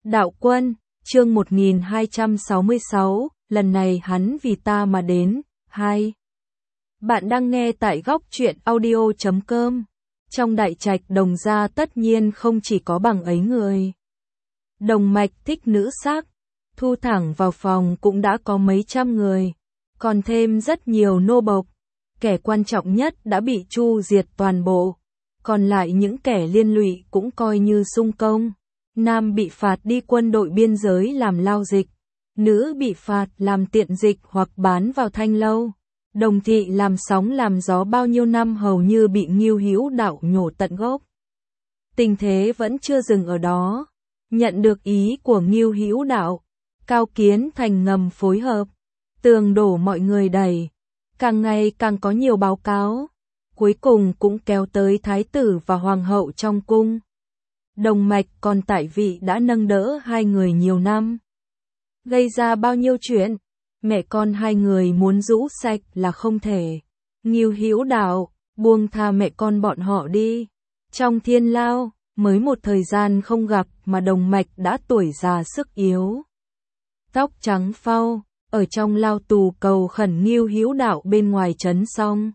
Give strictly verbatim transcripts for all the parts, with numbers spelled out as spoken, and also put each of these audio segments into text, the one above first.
Đạo Quân, chương một nghìn hai trăm sáu mươi sáu, lần này hắn vì ta mà đến. Hai. Bạn đang nghe tại góc truyện audio chấm com. Trong đại trạch Đồng gia tất nhiên không chỉ có bằng ấy người. Đồng Mạch thích nữ sắc, thu thẳng vào phòng cũng đã có mấy trăm người, còn thêm rất nhiều nô bộc. Kẻ quan trọng nhất đã bị chu diệt toàn bộ, còn lại những kẻ liên lụy cũng coi như sung công. Nam bị phạt đi quân đội biên giới làm lao dịch, nữ bị phạt làm tiện dịch hoặc bán vào thanh lâu. Đồng thị làm sóng làm gió bao nhiêu năm hầu như bị Ngưu Hữu Đạo nhổ tận gốc. Tình thế vẫn chưa dừng ở đó. Nhận được ý của Ngưu Hữu Đạo, Cao Kiến Thành ngầm phối hợp, tường đổ mọi người đẩy, càng ngày càng có nhiều báo cáo, cuối cùng cũng kéo tới thái tử và hoàng hậu trong cung. Đồng Mạch còn tại vị đã nâng đỡ hai người nhiều năm, gây ra bao nhiêu chuyện, mẹ con hai người muốn rũ sạch là không thể. Ngưu Hữu Đạo, buông tha mẹ con bọn họ đi. Trong thiên lao, mới một thời gian không gặp mà Đồng Mạch đã tuổi già sức yếu, tóc trắng phau, ở trong lao tù cầu khẩn Ngưu Hữu Đạo bên ngoài trấn xong.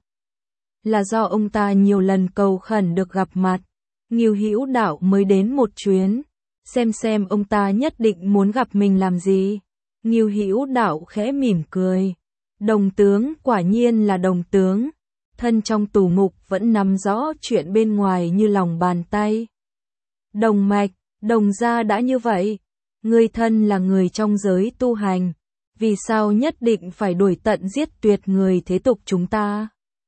Là do ông ta nhiều lần cầu khẩn được gặp mặt, Ngưu Hữu Đạo mới đến một chuyến, xem xem ông ta nhất định muốn gặp mình làm gì. Ngưu Hữu Đạo khẽ mỉm cười, Đồng tướng quả nhiên là Đồng tướng, thân trong tù ngục vẫn nắm rõ chuyện bên ngoài như lòng bàn tay. Đồng Mạch, Đồng gia đã như vậy, ngươi thân là người trong giới tu hành, vì sao nhất định phải đuổi tận giết tuyệt người thế tục chúng ta?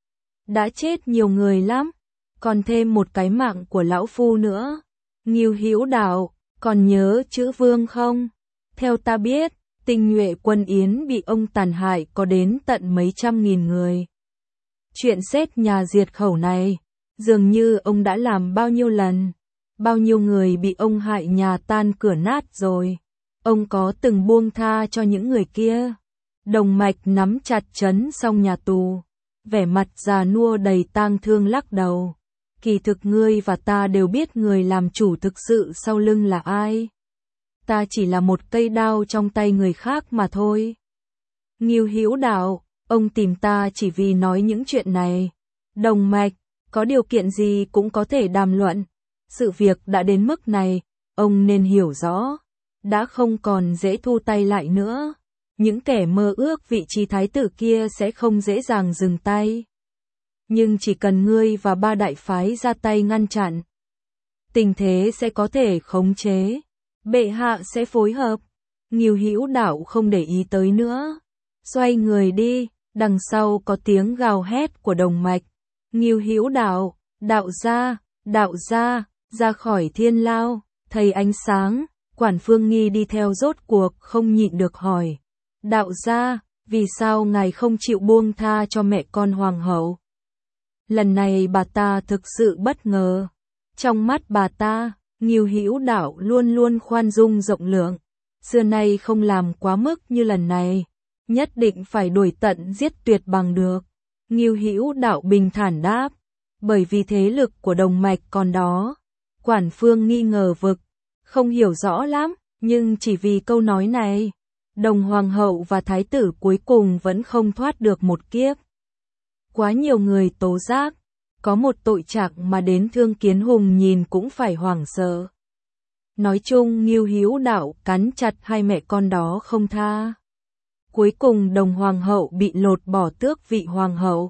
Đã chết nhiều người lắm, còn thêm một cái mạng của lão phu nữa. Ngưu Hữu Đạo, còn nhớ chữ Vương không? Theo ta biết, tinh nhuệ quân Yến bị ông tàn hại có đến tận mấy trăm nghìn người. Chuyện xếp nhà diệt khẩu này, dường như ông đã làm bao nhiêu lần, bao nhiêu người bị ông hại nhà tan cửa nát rồi. Ông có từng buông tha cho những người kia? Đồng Mạch nắm chặt trấn xong nhà tù, vẻ mặt già nua đầy tang thương lắc đầu. Kỳ thực ngươi và ta đều biết người làm chủ thực sự sau lưng là ai. Ta chỉ là một cây đao trong tay người khác mà thôi. Ngưu Hữu Đạo, ông tìm ta chỉ vì nói những chuyện này. Đồng Mạch, có điều kiện gì cũng có thể đàm luận. Sự việc đã đến mức này, ông nên hiểu rõ, đã không còn dễ thu tay lại nữa. Những kẻ mơ ước vị trí thái tử kia sẽ không dễ dàng dừng tay. Nhưng chỉ cần ngươi và ba đại phái ra tay ngăn chặn, tình thế sẽ có thể khống chế. Bệ hạ sẽ phối hợp. Ngưu Hữu Đạo không để ý tới nữa, xoay người đi. Đằng sau có tiếng gào hét của Đồng Mạch. Ngưu Hữu Đạo, đạo gia, đạo gia, ra khỏi thiên lao. Thấy ánh sáng, Quản Phương Nghi đi theo rốt cuộc không nhịn được hỏi. Đạo gia, vì sao ngài không chịu buông tha cho mẹ con hoàng hậu? Lần này bà ta thực sự bất ngờ. Trong mắt bà ta, Ngưu Hữu Đạo luôn luôn khoan dung rộng lượng, xưa nay không làm quá mức như lần này, nhất định phải đuổi tận giết tuyệt bằng được. Ngưu Hữu Đạo bình thản đáp, bởi vì thế lực của Đồng Mạch còn đó. Quản Phương nghi ngờ vực, không hiểu rõ lắm, nhưng chỉ vì câu nói này, Đồng Hoàng hậu và Thái tử cuối cùng vẫn không thoát được một kiếp. Quá nhiều người tố giác, có một tội trạng mà đến Thương Kiến Hùng nhìn cũng phải hoảng sợ. Nói chung Ngưu Hữu Đạo cắn chặt hai mẹ con đó không tha. Cuối cùng Đồng Hoàng hậu bị lột bỏ tước vị hoàng hậu,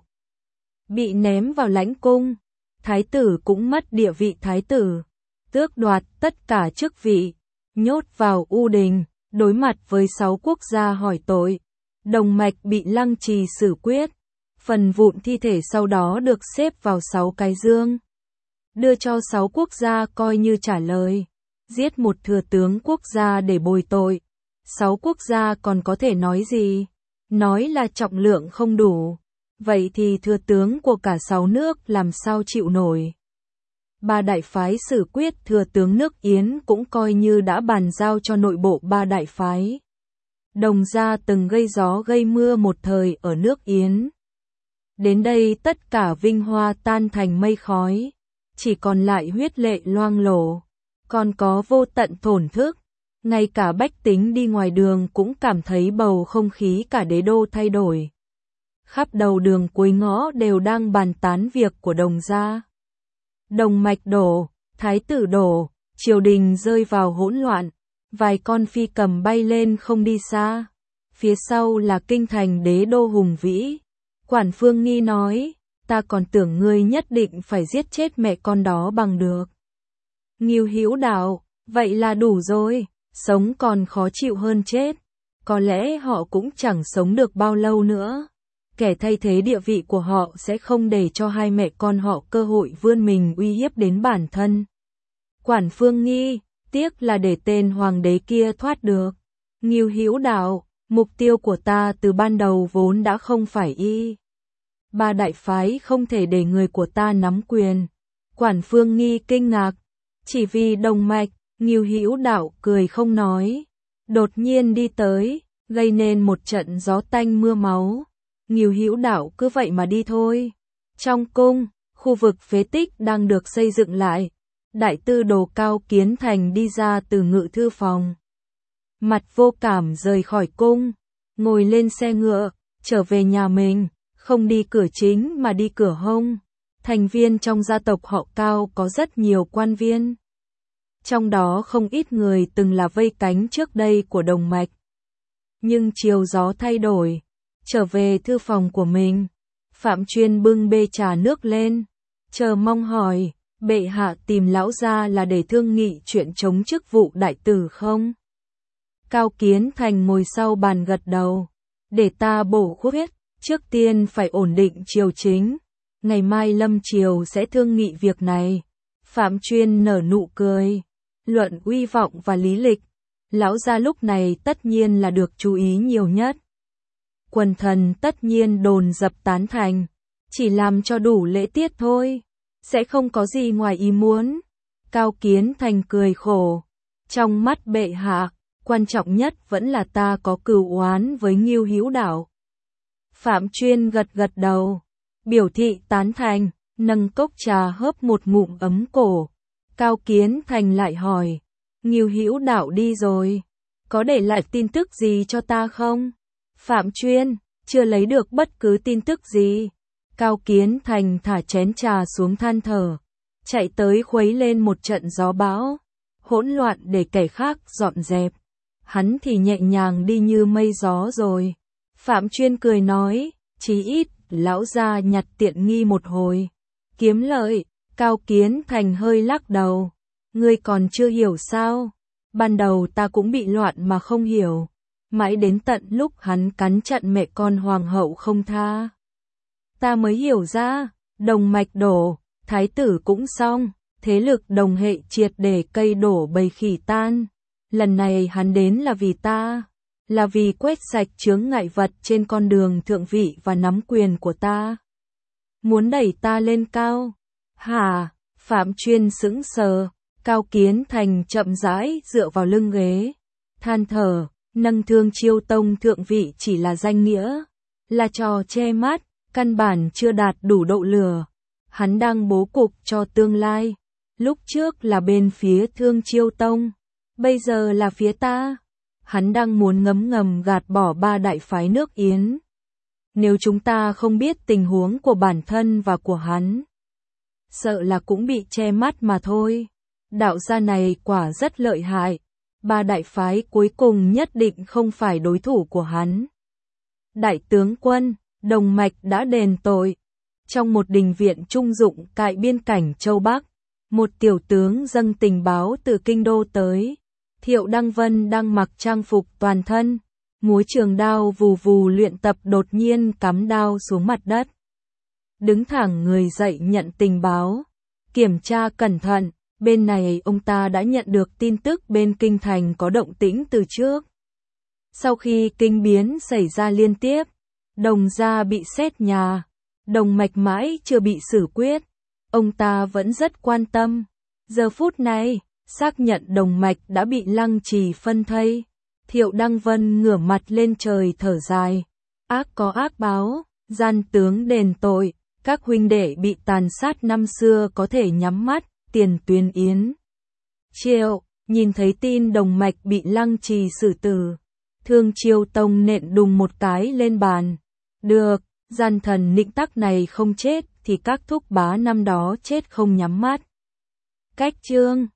bị ném vào lãnh cung. Thái tử cũng mất địa vị thái tử, tước đoạt tất cả chức vị, nhốt vào u đình, đối mặt với sáu quốc gia hỏi tội. Đồng Mạch bị lăng trì xử quyết, phần vụn thi thể sau đó được xếp vào sáu cái dương, đưa cho sáu quốc gia coi như trả lời. Giết một thừa tướng quốc gia để bồi tội, sáu quốc gia còn có thể nói gì? Nói là trọng lượng không đủ, vậy thì thừa tướng của cả sáu nước làm sao chịu nổi? Ba đại phái xử quyết thừa tướng nước Yến cũng coi như đã bàn giao cho nội bộ ba đại phái. Đồng gia từng gây gió gây mưa một thời ở nước Yến. Đến đây tất cả vinh hoa tan thành mây khói, chỉ còn lại huyết lệ loang lổ, còn có vô tận thổn thức. Ngay cả bách tính đi ngoài đường cũng cảm thấy bầu không khí cả đế đô thay đổi. Khắp đầu đường cuối ngõ đều đang bàn tán việc của Đồng gia. Đồng mạch đổ, thái tử đổ, triều đình rơi vào hỗn loạn, vài con phi cầm bay lên không đi xa. Phía sau là kinh thành đế đô hùng vĩ. Quản Phương Nghi nói, ta còn tưởng ngươi nhất định phải giết chết mẹ con đó bằng được. Ngưu Hữu Đạo, vậy là đủ rồi, sống còn khó chịu hơn chết. Có lẽ họ cũng chẳng sống được bao lâu nữa. Kẻ thay thế địa vị của họ sẽ không để cho hai mẹ con họ cơ hội vươn mình uy hiếp đến bản thân. Quản Phương Nghi, tiếc là để tên hoàng đế kia thoát được. Ngưu Hữu Đạo, mục tiêu của ta từ ban đầu vốn đã không phải y. Ba đại phái không thể để người của ta nắm quyền. Quản Phương Nghi kinh ngạc, chỉ vì đồng mạch. Ngưu Hữu Đạo cười không nói, đột nhiên đi tới, gây nên một trận gió tanh mưa máu. Ngưu Hữu Đạo cứ vậy mà đi thôi. Trong cung, khu vực phế tích đang được xây dựng lại. Đại tư đồ Cao Kiến Thành đi ra từ ngự thư phòng. Mặt vô cảm rời khỏi cung, ngồi lên xe ngựa, trở về nhà mình, không đi cửa chính mà đi cửa hông. Thành viên trong gia tộc họ Cao có rất nhiều quan viên. Trong đó không ít người từng là vây cánh trước đây của Đồng mạch. Nhưng chiều gió thay đổi, trở về thư phòng của mình, Phạm Chuyên bưng bê trà nước lên, chờ mong hỏi, bệ hạ tìm lão gia là để thương nghị chuyện chống chức vụ đại tử không? Cao Kiến Thành ngồi sau bàn gật đầu, để ta bổ khuyết, trước tiên phải ổn định triều chính, ngày mai lâm triều sẽ thương nghị việc này. Phạm Chuyên nở nụ cười, luận uy vọng và lý lịch, lão gia lúc này tất nhiên là được chú ý nhiều nhất. Quần thần tất nhiên đồn dập tán thành, chỉ làm cho đủ lễ tiết thôi, sẽ không có gì ngoài ý muốn. Cao Kiến Thành cười khổ, trong mắt bệ hạ, quan trọng nhất vẫn là ta có cừu oán với Ngưu Hữu Đạo. Phạm Chuyên gật gật đầu, biểu thị tán thành, nâng cốc trà hớp một ngụm ấm cổ. Cao Kiến Thành lại hỏi, Ngưu Hữu Đạo đi rồi, có để lại tin tức gì cho ta không? Phạm Chuyên, chưa lấy được bất cứ tin tức gì. Cao Kiến Thành thả chén trà xuống than thở, chạy tới khuấy lên một trận gió bão, hỗn loạn để kẻ khác dọn dẹp. Hắn thì nhẹ nhàng đi như mây gió rồi. Phạm Chuyên cười nói, chí ít, lão gia nhặt tiện nghi một hồi. Kiếm lợi. Cao Kiến Thành hơi lắc đầu, ngươi còn chưa hiểu sao? Ban đầu ta cũng bị loạn mà không hiểu, mãi đến tận lúc hắn cắn chặn mẹ con hoàng hậu không tha, ta mới hiểu ra. Đồng mạch đổ, thái tử cũng xong, thế lực đồng hệ triệt để cây đổ bầy khỉ tan. Lần này hắn đến là vì ta, là vì quét sạch chướng ngại vật trên con đường thượng vị và nắm quyền của ta, muốn đẩy ta lên cao. Hả? Phạm Chuyên sững sờ. Cao Kiến Thành chậm rãi dựa vào lưng ghế, than thở, nâng Thương Chiêu Tông thượng vị chỉ là danh nghĩa, là trò che mắt, căn bản chưa đạt đủ độ lửa. Hắn đang bố cục cho tương lai, lúc trước là bên phía Thương Chiêu Tông, bây giờ là phía ta. Hắn đang muốn ngấm ngầm gạt bỏ ba đại phái nước Yến. Nếu chúng ta không biết tình huống của bản thân và của hắn, sợ là cũng bị che mắt mà thôi. Đạo gia này quả rất lợi hại, ba đại phái cuối cùng nhất định không phải đối thủ của hắn. Đại tướng quân, Đồng mạch đã đền tội. Trong một đình viện trung dụng cạnh biên cảnh Châu Bắc, một tiểu tướng dâng tình báo từ kinh đô tới. Thiệu Đăng Vân đang mặc trang phục toàn thân, múa trường đao vù vù luyện tập, đột nhiên cắm đao xuống mặt đất. Đứng thẳng người dậy nhận tình báo, kiểm tra cẩn thận, bên này ông ta đã nhận được tin tức bên kinh thành có động tĩnh từ trước. Sau khi kinh biến xảy ra liên tiếp, Đồng gia bị xét nhà, Đồng mạch mãi chưa bị xử quyết, ông ta vẫn rất quan tâm. Giờ phút này, xác nhận Đồng mạch đã bị Lăng Trì phân thây. Thiệu Đăng Vân ngửa mặt lên trời thở dài, ác có ác báo, gian tướng đền tội, các huynh đệ bị tàn sát năm xưa có thể nhắm mắt. Tiền Tuyên Yến Triệu, Nhìn thấy tin đồng mạch bị Lăng Trì xử tử, Thương Chiêu Tông nện đùng một cái lên bàn. Được, gian thần Nịnh Tắc này không chết thì các thúc bá năm đó chết không nhắm mắt. Cách chương